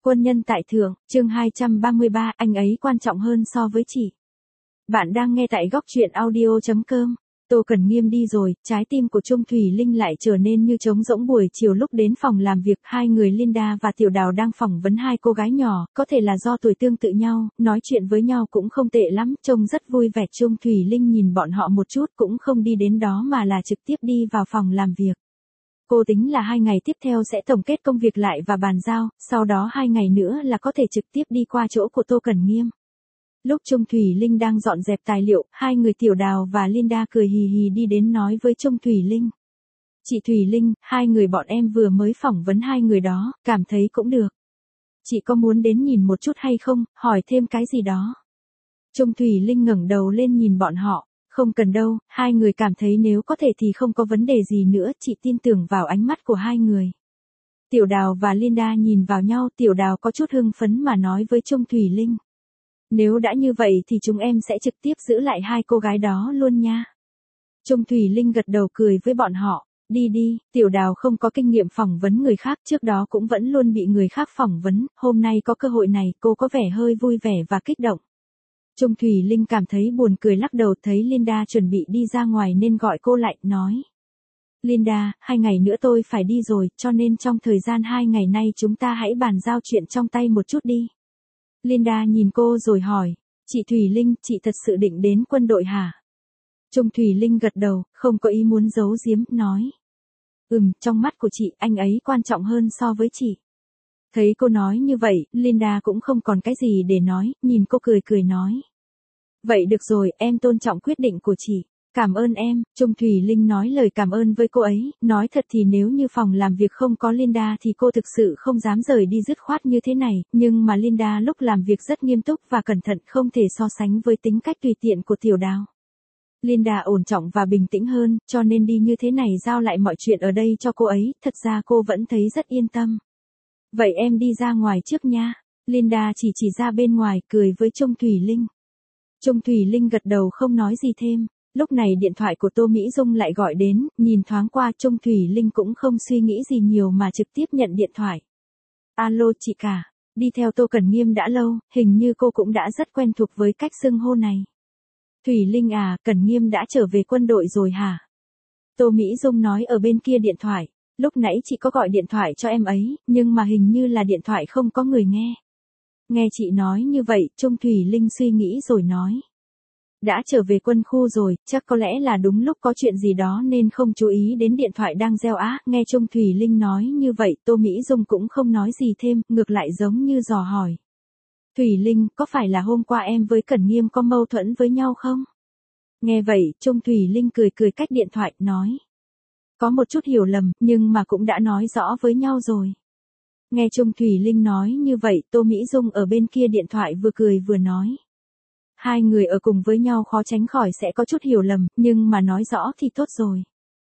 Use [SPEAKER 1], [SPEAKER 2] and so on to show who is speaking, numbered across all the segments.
[SPEAKER 1] Quân nhân tại thượng, chương 233, anh ấy quan trọng hơn so với chị. Bạn đang nghe tại góc truyện audio.com. Tô Cẩn Nghiêm đi rồi, trái tim của Trung Thủy Linh lại trở nên như trống rỗng. Buổi chiều lúc đến phòng làm việc, hai người Linda và Tiểu Đào đang phỏng vấn hai cô gái nhỏ, có thể là do tuổi tương tự nhau, nói chuyện với nhau cũng không tệ lắm, trông rất vui vẻ. Trung Thủy Linh nhìn bọn họ một chút cũng không đi đến đó mà là trực tiếp đi vào phòng làm việc. Cô tính là 2 ngày tiếp theo sẽ tổng kết công việc lại và bàn giao, sau đó 2 ngày nữa là có thể trực tiếp đi qua chỗ của Tô Cẩn Nghiêm. Lúc Trung Thủy Linh đang dọn dẹp tài liệu, hai người Tiểu Đào và Linda cười hì hì đi đến nói với Trung Thủy Linh. Chị Thủy Linh, hai người bọn em vừa mới phỏng vấn hai người đó, cảm thấy cũng được. Chị có muốn đến nhìn một chút hay không, hỏi thêm cái gì đó. Trung Thủy Linh ngẩng đầu lên nhìn bọn họ. Không cần đâu, hai người cảm thấy nếu có thể thì không có vấn đề gì nữa, chị tin tưởng vào ánh mắt của hai người. Tiểu Đào và Linda nhìn vào nhau, Tiểu Đào có chút hưng phấn mà nói với Trung Thủy Linh. Nếu đã như vậy thì chúng em sẽ trực tiếp giữ lại hai cô gái đó luôn nha. Trung Thủy Linh gật đầu cười với bọn họ. Đi đi, Tiểu Đào không có kinh nghiệm phỏng vấn người khác, trước đó cũng vẫn luôn bị người khác phỏng vấn, hôm nay có cơ hội này, cô có vẻ hơi vui vẻ và kích động. Trung Thủy Linh cảm thấy buồn cười lắc đầu, thấy Linda chuẩn bị đi ra ngoài nên gọi cô lại, nói. Linda, 2 ngày nữa tôi phải đi rồi, cho nên trong thời gian 2 ngày nay chúng ta hãy bàn giao chuyện trong tay một chút đi. Linda nhìn cô rồi hỏi, chị Thủy Linh, chị thật sự định đến quân đội hả? Trung Thủy Linh gật đầu, không có ý muốn giấu giếm, nói. Trong mắt của chị, anh ấy quan trọng hơn so với chị. Thấy cô nói như vậy, Linda cũng không còn cái gì để nói, nhìn cô cười cười nói. Vậy được rồi, em tôn trọng quyết định của chị. Cảm ơn em, Trung Thủy Linh nói lời cảm ơn với cô ấy, nói thật thì nếu như phòng làm việc không có Linda thì cô thực sự không dám rời đi dứt khoát như thế này, nhưng mà Linda lúc làm việc rất nghiêm túc và cẩn thận, không thể so sánh với tính cách tùy tiện của Tiểu Đào. Linda ổn trọng và bình tĩnh hơn, cho nên đi như thế này giao lại mọi chuyện ở đây cho cô ấy, thật ra cô vẫn thấy rất yên tâm. Vậy em đi ra ngoài trước nha. Linda chỉ ra bên ngoài, cười với Trung Thủy Linh. Trung Thủy Linh gật đầu không nói gì thêm. Lúc này điện thoại của Tô Mỹ Dung lại gọi đến, nhìn thoáng qua Trung Thủy Linh cũng không suy nghĩ gì nhiều mà trực tiếp nhận điện thoại. Alo chị cả, đi theo Tô Cẩn Nghiêm đã lâu, hình như cô cũng đã rất quen thuộc với cách xưng hô này. Thủy Linh à, Cẩn Nghiêm đã trở về quân đội rồi hả? Tô Mỹ Dung nói ở bên kia điện thoại. Lúc nãy chị có gọi điện thoại cho em ấy, nhưng mà hình như là điện thoại không có người nghe. Nghe chị nói như vậy, Trung Thủy Linh suy nghĩ rồi nói. Đã trở về quân khu rồi, chắc có lẽ là đúng lúc có chuyện gì đó nên không chú ý đến điện thoại đang reo á. Nghe Trung Thủy Linh nói như vậy, Tô Mỹ Dung cũng không nói gì thêm, ngược lại giống như dò hỏi. Thủy Linh, có phải là hôm qua em với Cẩn Nghiêm có mâu thuẫn với nhau không? Nghe vậy, Trung Thủy Linh cười cười cách điện thoại, nói. Có một chút hiểu lầm, nhưng mà cũng đã nói rõ với nhau rồi. Nghe Trung Thủy Linh nói như vậy, Tô Mỹ Dung ở bên kia điện thoại vừa cười vừa nói. Hai người ở cùng với nhau khó tránh khỏi sẽ có chút hiểu lầm, nhưng mà nói rõ thì tốt rồi.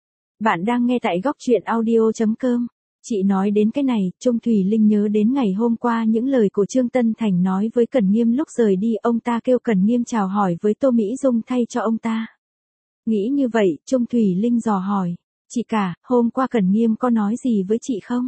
[SPEAKER 1] Bạn đang nghe tại góc truyện audio.com. Chị nói đến cái này, Trung Thủy Linh nhớ đến ngày hôm qua những lời của Trương Tân Thành nói với Cẩn Nghiêm lúc rời đi, ông ta kêu Cẩn Nghiêm chào hỏi với Tô Mỹ Dung thay cho ông ta. Nghĩ như vậy, Trung Thủy Linh dò hỏi. Chị cả, hôm qua Cẩn Nghiêm có nói gì với chị không?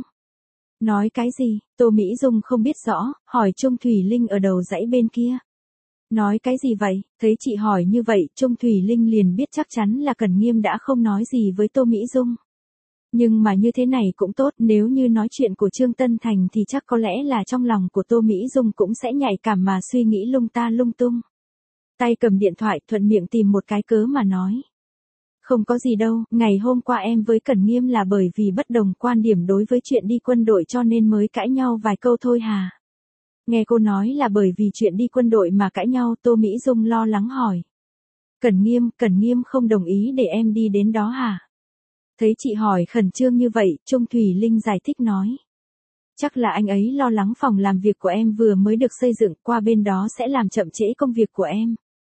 [SPEAKER 1] Nói cái gì? Tô Mỹ Dung không biết rõ, hỏi Trung Thủy Linh ở đầu dãy bên kia. Nói cái gì vậy? Thấy chị hỏi như vậy, Trung Thủy Linh liền biết chắc chắn là Cẩn Nghiêm đã không nói gì với Tô Mỹ Dung. Nhưng mà như thế này cũng tốt, nếu như nói chuyện của Trương Tân Thành thì chắc có lẽ là trong lòng của Tô Mỹ Dung cũng sẽ nhạy cảm mà suy nghĩ lung ta lung tung. Tay cầm điện thoại, thuận miệng tìm một cái cớ mà nói. Không có gì đâu, ngày hôm qua em với Cẩn Nghiêm là bởi vì bất đồng quan điểm đối với chuyện đi quân đội cho nên mới cãi nhau vài câu thôi hà. Nghe cô nói là bởi vì chuyện đi quân đội mà cãi nhau, Tô Mỹ Dung lo lắng hỏi. Cẩn Nghiêm không đồng ý để em đi đến đó hả? Thấy chị hỏi khẩn trương như vậy, Trung Thủy Linh giải thích nói. Chắc là anh ấy lo lắng phòng làm việc của em vừa mới được xây dựng, qua bên đó sẽ làm chậm trễ công việc của em.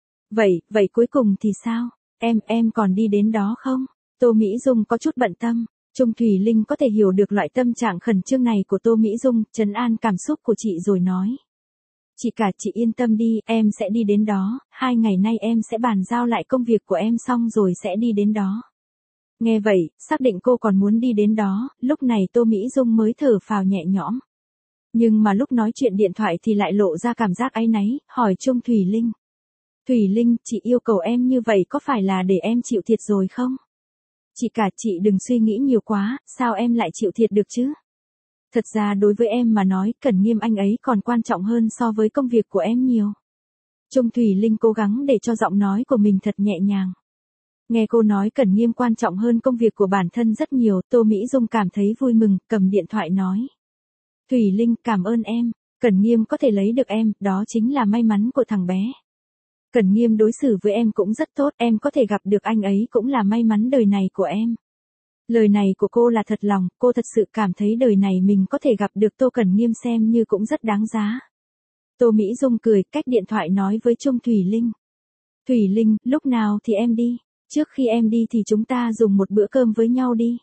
[SPEAKER 1] Vậy cuối cùng thì sao? Em còn đi đến đó không? Tô Mỹ Dung có chút bận tâm. Trung Thủy Linh có thể hiểu được loại tâm trạng khẩn trương này của Tô Mỹ Dung, trấn an cảm xúc của chị rồi nói. Chị cả, chị yên tâm đi, em sẽ đi đến đó, 2 ngày nay em sẽ bàn giao lại công việc của em xong rồi sẽ đi đến đó. Nghe vậy, xác định cô còn muốn đi đến đó, lúc này Tô Mỹ Dung mới thở phào nhẹ nhõm. Nhưng mà lúc nói chuyện điện thoại thì lại lộ ra cảm giác áy náy, hỏi Trung Thùy Linh. Thùy Linh, chị yêu cầu em như vậy có phải là để em chịu thiệt rồi không? Chị cả, chị đừng suy nghĩ nhiều quá, sao em lại chịu thiệt được chứ? Thật ra đối với em mà nói, Cẩn Nghiêm anh ấy còn quan trọng hơn so với công việc của em nhiều. Trung Thùy Linh cố gắng để cho giọng nói của mình thật nhẹ nhàng. Nghe cô nói Cẩn Nghiêm quan trọng hơn công việc của bản thân rất nhiều, Tô Mỹ Dung cảm thấy vui mừng, cầm điện thoại nói. Thùy Linh, cảm ơn em, Cẩn Nghiêm có thể lấy được em, đó chính là may mắn của thằng bé. Cẩn Nghiêm đối xử với em cũng rất tốt, em có thể gặp được anh ấy cũng là may mắn đời này của em. Lời này của cô là thật lòng, cô thật sự cảm thấy đời này mình có thể gặp được Tô Cẩn Nghiêm xem như cũng rất đáng giá. Tô Mỹ Dung cười, cách điện thoại nói với Trung Thùy Linh. Thùy Linh, lúc nào thì em đi? Trước khi em đi thì chúng ta dùng một bữa cơm với nhau đi.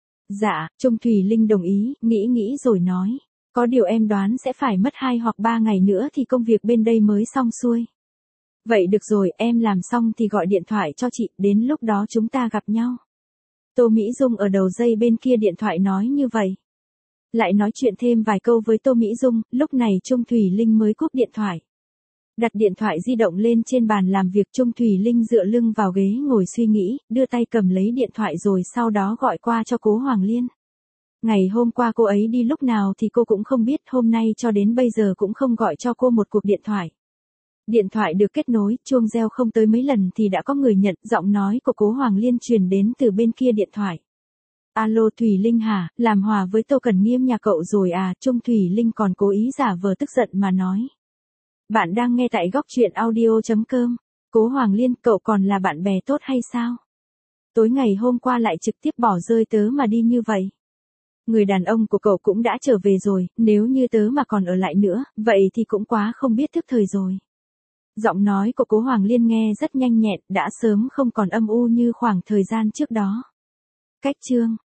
[SPEAKER 1] Dạ, Trung Thùy Linh đồng ý, nghĩ rồi nói. Có điều em đoán sẽ phải mất 2 hoặc 3 ngày nữa thì công việc bên đây mới xong xuôi. Vậy được rồi, em làm xong thì gọi điện thoại cho chị, đến lúc đó chúng ta gặp nhau. Tô Mỹ Dung ở đầu dây bên kia điện thoại nói như vậy. Lại nói chuyện thêm vài câu với Tô Mỹ Dung, lúc này Trung Thùy Linh mới cúp điện thoại. Đặt điện thoại di động lên trên bàn làm việc, Trung Thùy Linh dựa lưng vào ghế ngồi suy nghĩ, đưa tay cầm lấy điện thoại rồi sau đó gọi qua cho Cố Hoàng Liên. Ngày hôm qua cô ấy đi lúc nào thì cô cũng không biết, hôm nay cho đến bây giờ cũng không gọi cho cô một cuộc điện thoại. Điện thoại được kết nối, chuông reo không tới mấy lần thì đã có người nhận, giọng nói của Cố Hoàng Liên truyền đến từ bên kia điện thoại. Alo Thùy Linh hả, làm hòa với Tô Cẩn Nghiêm nhà cậu rồi à? Trung Thùy Linh còn cố ý giả vờ tức giận mà nói. Bạn đang nghe tại góc truyện audio.com. Cố Hoàng Liên, cậu còn là bạn bè tốt hay sao? Tối ngày hôm qua lại trực tiếp bỏ rơi tớ mà đi như vậy. Người đàn ông của cậu cũng đã trở về rồi, nếu như tớ mà còn ở lại nữa, vậy thì cũng quá không biết thức thời rồi. Giọng nói của Cố Hoàng Liên nghe rất nhanh nhẹn, đã sớm không còn âm u như khoảng thời gian trước đó. Cách chương